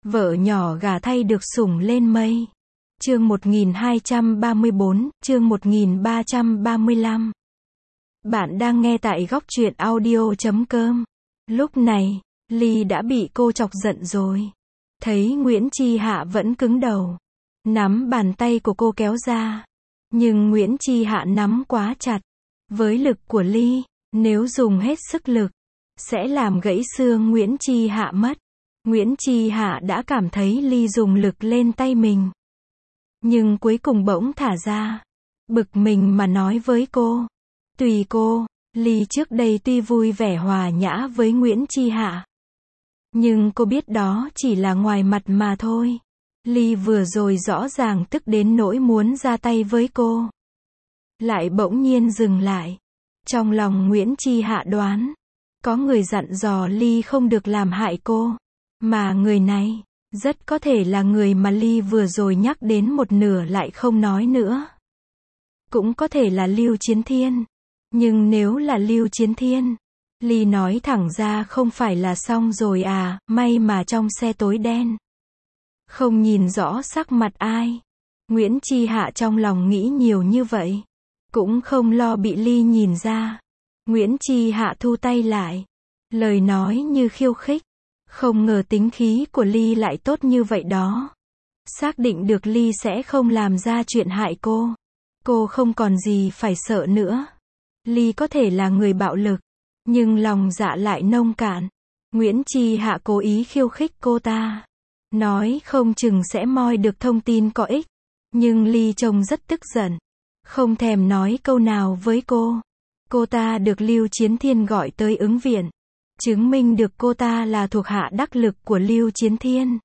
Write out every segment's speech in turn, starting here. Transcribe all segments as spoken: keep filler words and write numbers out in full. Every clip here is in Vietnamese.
Vợ nhỏ gả thay được sủng lên mây. Chương một nghìn hai trăm ba mươi bốn, chương một nghìn ba trăm ba mươi lăm. Bạn đang nghe tại góc truyện audio chấm com. Lúc này, Ly đã bị cô chọc giận rồi. Thấy Nguyễn Chi Hạ vẫn cứng đầu. Nắm bàn tay của cô kéo ra. Nhưng Nguyễn Chi Hạ nắm quá chặt. Với lực của Ly, nếu dùng hết sức lực, sẽ làm gãy xương Nguyễn Chi Hạ mất. Nguyễn Chi Hạ đã cảm thấy Ly dùng lực lên tay mình. Nhưng cuối cùng bỗng thả ra. Bực mình mà nói với cô. Tùy cô, Ly trước đây tuy vui vẻ hòa nhã với Nguyễn Chi Hạ. Nhưng cô biết đó chỉ là ngoài mặt mà thôi. Ly vừa rồi rõ ràng tức đến nỗi muốn ra tay với cô. Lại bỗng nhiên dừng lại. Trong lòng Nguyễn Chi Hạ đoán. Có người dặn dò Ly không được làm hại cô. Mà người này, rất có thể là người mà Ly vừa rồi nhắc đến một nửa lại không nói nữa. Cũng có thể là Lưu Chiến Thiên. Nhưng nếu là Lưu Chiến Thiên, Ly nói thẳng ra không phải là xong rồi à, may mà trong xe tối đen. Không nhìn rõ sắc mặt ai. Nguyễn Chi Hạ trong lòng nghĩ nhiều như vậy. Cũng không lo bị Ly nhìn ra. Nguyễn Chi Hạ thu tay lại. Lời nói như khiêu khích. Không ngờ tính khí của Ly lại tốt như vậy đó. Xác định được Ly sẽ không làm ra chuyện hại cô. Cô không còn gì phải sợ nữa. Ly có thể là người bạo lực, nhưng lòng dạ lại nông cạn. Nguyễn Chi Hạ cố ý khiêu khích cô ta. Nói không chừng sẽ moi được thông tin có ích. Nhưng Ly trông rất tức giận. Không thèm nói câu nào với cô. Cô ta được Lưu Chiến Thiên gọi tới ứng viện. Chứng minh được cô ta là thuộc hạ đắc lực của Lưu Chiến Thiên.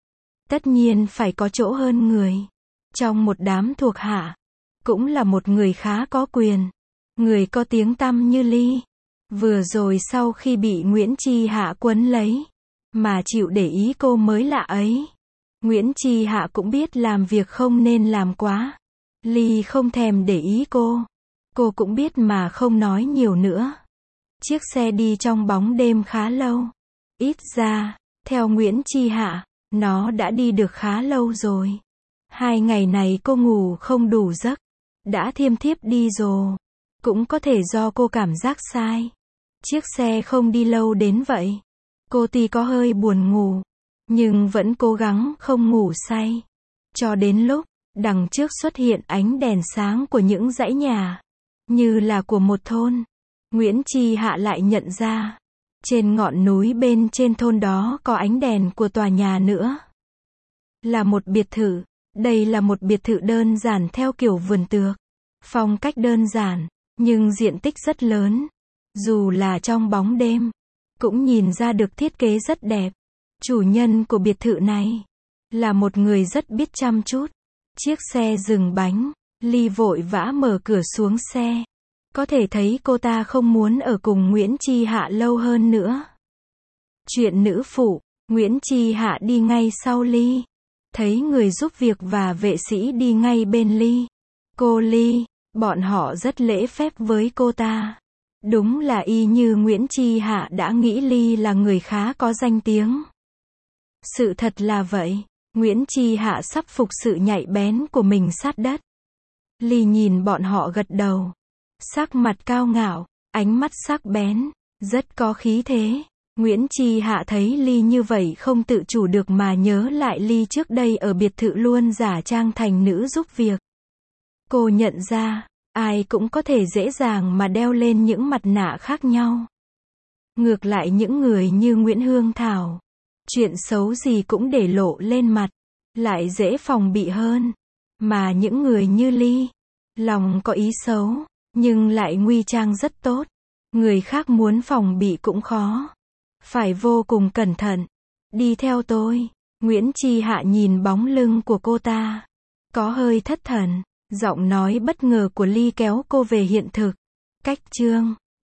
Tất nhiên phải có chỗ hơn người. Trong một đám thuộc hạ, cũng là một người khá có quyền. Người có tiếng tăm như Ly. Vừa rồi sau khi bị Nguyễn Chi Hạ quấn lấy, mà chịu để ý cô mới lạ ấy. Nguyễn Chi Hạ cũng biết làm việc không nên làm quá. Ly không thèm để ý cô. Cô cũng biết mà không nói nhiều nữa. Chiếc xe đi trong bóng đêm khá lâu. Ít ra, theo Nguyễn Chi Hạ, nó đã đi được khá lâu rồi. Hai ngày này cô ngủ không đủ giấc. Đã thiêm thiếp đi rồi. Cũng có thể do cô cảm giác sai. Chiếc xe không đi lâu đến vậy. Cô tuy có hơi buồn ngủ, nhưng vẫn cố gắng không ngủ say. Cho đến lúc, đằng trước xuất hiện ánh đèn sáng của những dãy nhà. Như là của một thôn. Nguyễn Chi Hạ lại nhận ra. Trên ngọn núi bên trên thôn đó có ánh đèn của tòa nhà nữa. Là một biệt thự. Đây là một biệt thự đơn giản theo kiểu vườn tược. Phong cách đơn giản, nhưng diện tích rất lớn. Dù là trong bóng đêm, cũng nhìn ra được thiết kế rất đẹp. Chủ nhân của biệt thự này là một người rất biết chăm chút. Chiếc xe dừng bánh, Ly vội vã mở cửa xuống xe. Có thể thấy cô ta không muốn ở cùng Nguyễn Chi Hạ lâu hơn nữa. Chuyện nữ phụ, Nguyễn Chi Hạ đi ngay sau Ly. Thấy người giúp việc và vệ sĩ đi ngay bên Ly. Cô Ly, bọn họ rất lễ phép với cô ta. Đúng là y như Nguyễn Chi Hạ đã nghĩ Ly là người khá có danh tiếng. Sự thật là vậy. Nguyễn Chi Hạ sắp phục sự nhạy bén của mình sát đất. Ly nhìn bọn họ gật đầu. Sắc mặt cao ngạo, ánh mắt sắc bén, rất có khí thế. Nguyễn Chi Hạ thấy Ly như vậy không tự chủ được mà nhớ lại Ly trước đây ở biệt thự luôn giả trang thành nữ giúp việc. Cô nhận ra, ai cũng có thể dễ dàng mà đeo lên những mặt nạ khác nhau. Ngược lại những người như Nguyễn Hương Thảo, chuyện xấu gì cũng để lộ lên mặt, lại dễ phòng bị hơn. Mà những người như Ly, lòng có ý xấu, nhưng lại nguy trang rất tốt. Người khác muốn phòng bị cũng khó. Phải vô cùng cẩn thận. Đi theo tôi. Nguyễn Chi Hạ nhìn bóng lưng của cô ta. Có hơi thất thần. Giọng nói bất ngờ của Ly kéo cô về hiện thực. Cách chương